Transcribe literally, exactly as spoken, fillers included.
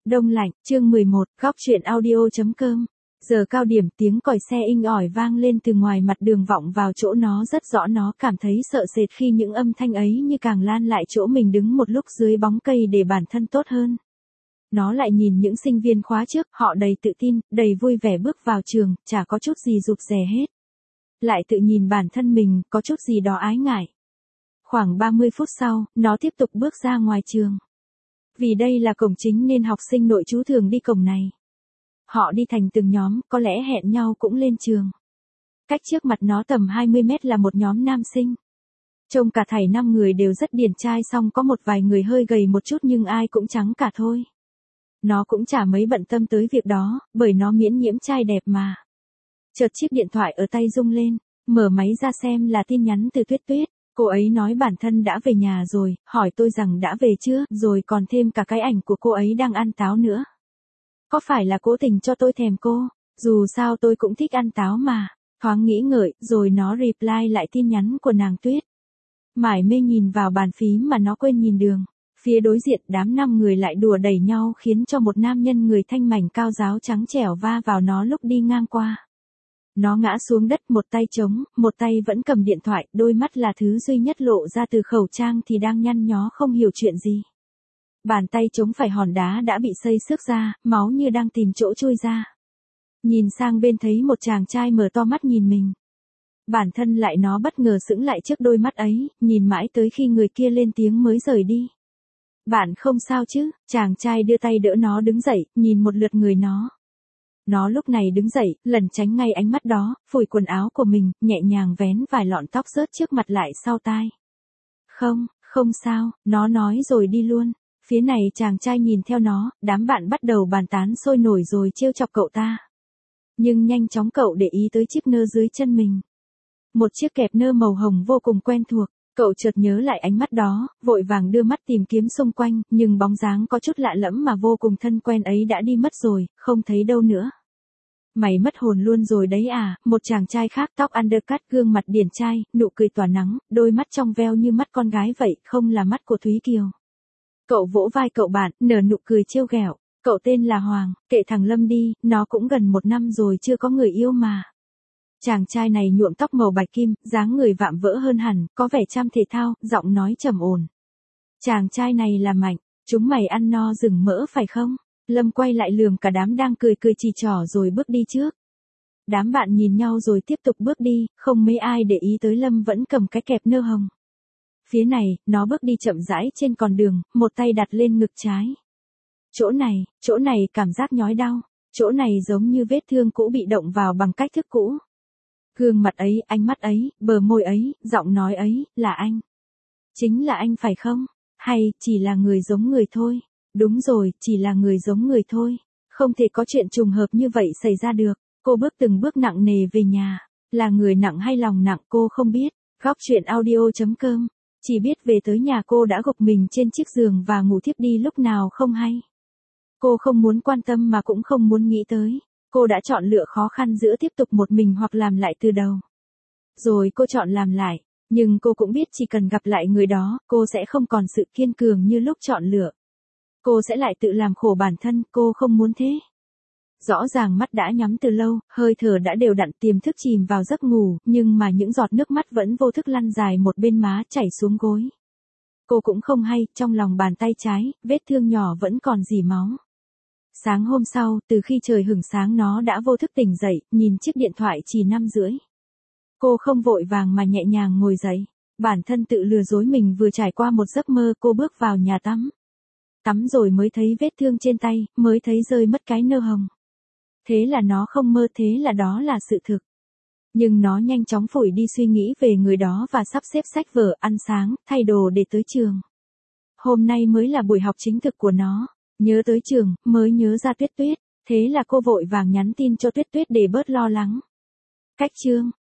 Đông lạnh, chương mười một, góc truyện audio.com. Giờ cao điểm tiếng còi xe inh ỏi vang lên từ ngoài mặt đường vọng vào chỗ nó rất rõ, nó cảm thấy sợ sệt khi những âm thanh ấy như càng lan lại chỗ mình đứng một lúc dưới bóng cây để bản thân tốt hơn. Nó lại nhìn những sinh viên khóa trước, họ đầy tự tin, đầy vui vẻ bước vào trường, chả có chút gì rụt rè hết. Lại tự nhìn bản thân mình, có chút gì đó ái ngại. Khoảng ba mươi phút sau, nó tiếp tục bước ra ngoài trường. Vì đây là cổng chính nên học sinh nội trú thường đi cổng này. Họ đi thành từng nhóm, có lẽ hẹn nhau cũng lên trường. Cách trước mặt nó tầm hai mươi mét là một nhóm nam sinh. Trông cả thảy năm người đều rất điển trai, song có một vài người hơi gầy một chút nhưng ai cũng trắng cả thôi. Nó cũng chả mấy bận tâm tới việc đó, bởi nó miễn nhiễm trai đẹp mà. Chợt chiếc điện thoại ở tay rung lên, mở máy ra xem là tin nhắn từ Tuyết Tuyết. Cô ấy nói bản thân đã về nhà rồi, hỏi tôi rằng đã về chưa, rồi còn thêm cả cái ảnh của cô ấy đang ăn táo nữa. Có phải là cố tình cho tôi thèm cô? Dù sao tôi cũng thích ăn táo mà. Thoáng nghĩ ngợi, rồi nó reply lại tin nhắn của nàng Tuyết. Mải mê nhìn vào bàn phím mà nó quên nhìn đường. Phía đối diện đám năm người lại đùa đẩy nhau khiến cho một nam nhân người thanh mảnh cao ráo trắng trẻo va vào nó lúc đi ngang qua. Nó ngã xuống đất, một tay trống, một tay vẫn cầm điện thoại, đôi mắt là thứ duy nhất lộ ra từ khẩu trang thì đang nhăn nhó không hiểu chuyện gì. Bàn tay trống phải hòn đá đã bị xây xước ra, máu như đang tìm chỗ trôi ra. Nhìn sang bên thấy một chàng trai mở to mắt nhìn mình. Bản thân lại nó bất ngờ sững lại trước đôi mắt ấy, nhìn mãi tới khi người kia lên tiếng mới rời đi. Bạn không sao chứ? Chàng trai đưa tay đỡ nó đứng dậy, nhìn một lượt người nó. Nó lúc này đứng dậy, lẩn tránh ngay ánh mắt đó, phủi quần áo của mình, nhẹ nhàng vén vài lọn tóc rớt trước mặt lại sau tai. Không, không sao, nó nói rồi đi luôn. Phía này chàng trai nhìn theo nó, đám bạn bắt đầu bàn tán sôi nổi rồi trêu chọc cậu ta. Nhưng nhanh chóng cậu để ý tới chiếc nơ dưới chân mình. Một chiếc kẹp nơ màu hồng vô cùng quen thuộc. Cậu chợt nhớ lại ánh mắt đó, vội vàng đưa mắt tìm kiếm xung quanh, nhưng bóng dáng có chút lạ lẫm mà vô cùng thân quen ấy đã đi mất rồi, không thấy đâu nữa. Mày mất hồn luôn rồi đấy à? Một chàng trai khác tóc undercut, gương mặt điển trai, nụ cười tỏa nắng, đôi mắt trong veo như mắt con gái vậy, không là mắt của Thúy Kiều. Cậu vỗ vai cậu bạn, nở nụ cười trêu ghẹo. Cậu tên là Hoàng, kệ thằng Lâm đi, nó cũng gần một năm rồi chưa có người yêu mà. Chàng trai này nhuộm tóc màu bạch kim, dáng người vạm vỡ hơn hẳn, có vẻ chăm thể thao, giọng nói trầm ổn. Chàng trai này là Mạnh, chúng mày ăn no rừng mỡ phải không? Lâm quay lại lườm cả đám đang cười cười chỉ trỏ rồi bước đi trước. Đám bạn nhìn nhau rồi tiếp tục bước đi, không mấy ai để ý tới Lâm vẫn cầm cái kẹp nơ hồng. Phía này, nó bước đi chậm rãi trên con đường, một tay đặt lên ngực trái. Chỗ này, chỗ này cảm giác nhói đau, chỗ này giống như vết thương cũ bị động vào bằng cách thức cũ. Gương mặt ấy, ánh mắt ấy, bờ môi ấy, giọng nói ấy, là anh. Chính là anh phải không? Hay, chỉ là người giống người thôi? Đúng rồi, chỉ là người giống người thôi. Không thể có chuyện trùng hợp như vậy xảy ra được. Cô bước từng bước nặng nề về nhà. Là người nặng hay lòng nặng cô không biết. Góc truyện audio.com. Chỉ biết về tới nhà cô đã gục mình trên chiếc giường và ngủ thiếp đi lúc nào không hay. Cô không muốn quan tâm mà cũng không muốn nghĩ tới. Cô đã chọn lựa khó khăn giữa tiếp tục một mình hoặc làm lại từ đầu. Rồi cô chọn làm lại, nhưng cô cũng biết chỉ cần gặp lại người đó, cô sẽ không còn sự kiên cường như lúc chọn lựa. Cô sẽ lại tự làm khổ bản thân, cô không muốn thế. Rõ ràng mắt đã nhắm từ lâu, hơi thở đã đều đặn, tiềm thức chìm vào giấc ngủ, nhưng mà những giọt nước mắt vẫn vô thức lăn dài một bên má chảy xuống gối. Cô cũng không hay, trong lòng bàn tay trái, vết thương nhỏ vẫn còn rỉ máu. Sáng hôm sau, từ khi trời hửng sáng nó đã vô thức tỉnh dậy, nhìn chiếc điện thoại chỉ năm rưỡi. Cô không vội vàng mà nhẹ nhàng ngồi dậy. Bản thân tự lừa dối mình vừa trải qua một giấc mơ, cô bước vào nhà tắm. Tắm rồi mới thấy vết thương trên tay, mới thấy rơi mất cái nơ hồng. Thế là nó không mơ, thế là đó là sự thực. Nhưng nó nhanh chóng phủi đi suy nghĩ về người đó và sắp xếp sách vở, ăn sáng, thay đồ để tới trường. Hôm nay mới là buổi học chính thực của nó. Nhớ tới trường, mới nhớ ra Tuyết Tuyết, thế là cô vội vàng nhắn tin cho Tuyết Tuyết để bớt lo lắng. Cách chương,